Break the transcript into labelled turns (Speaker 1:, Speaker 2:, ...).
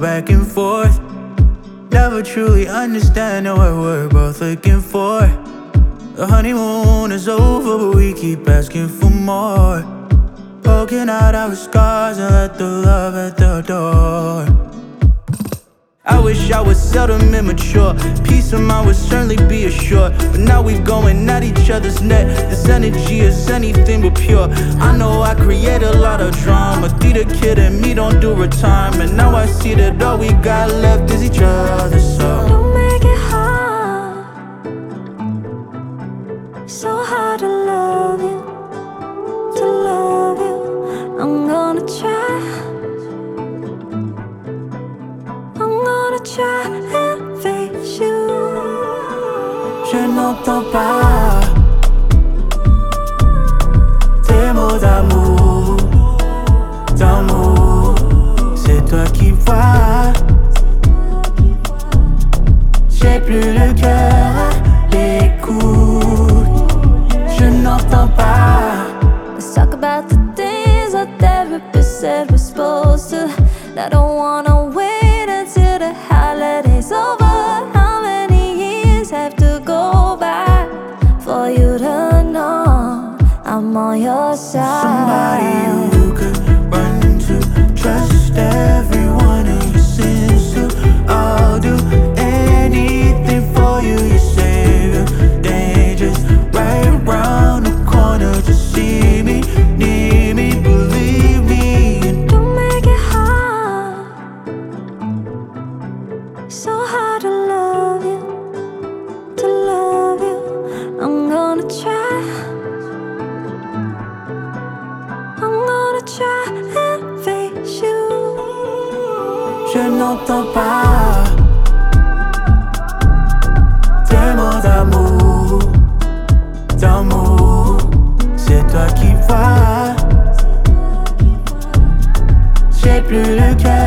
Speaker 1: back and forth. Never truly understanding what we're both looking for. The honeymoon is over, but we keep asking for more. Poking out our scars and let the love at the door. I wish I was seldom immature. Peace of mind would certainly be assured. But now we're going at each other's neck. This energy is anything but pure. I know I create a lot of drama. The kid and me don't do retirement. Now I see that all we got left is each other, so
Speaker 2: don't make it hard. So hard to love you, to love you. I'm gonna try. I'm gonna try and face you.
Speaker 1: Je n'entends pas tes mots d'amour, d'amour. C'est toi qui vois. J'ai plus le cœur à l'écoute. Je n'entends pas.
Speaker 2: Let's talk about the things our therapist said we're supposed to. I don't wanna wait until the holiday's over. How many years have to go by for you to know I'm on your side?
Speaker 1: Somebody you could run to, trust everyone who listens to. I'll do anything for you, your savior. Dangerous, right around the corner. Just see me, need me, believe me.
Speaker 2: Don't make it hard. So hard to love you, to love you. I'm gonna try. I'm gonna try and face you.
Speaker 1: Je n'entends pas tes mots d'amour, d'amour. C'est toi qui vois. J'ai plus le cœur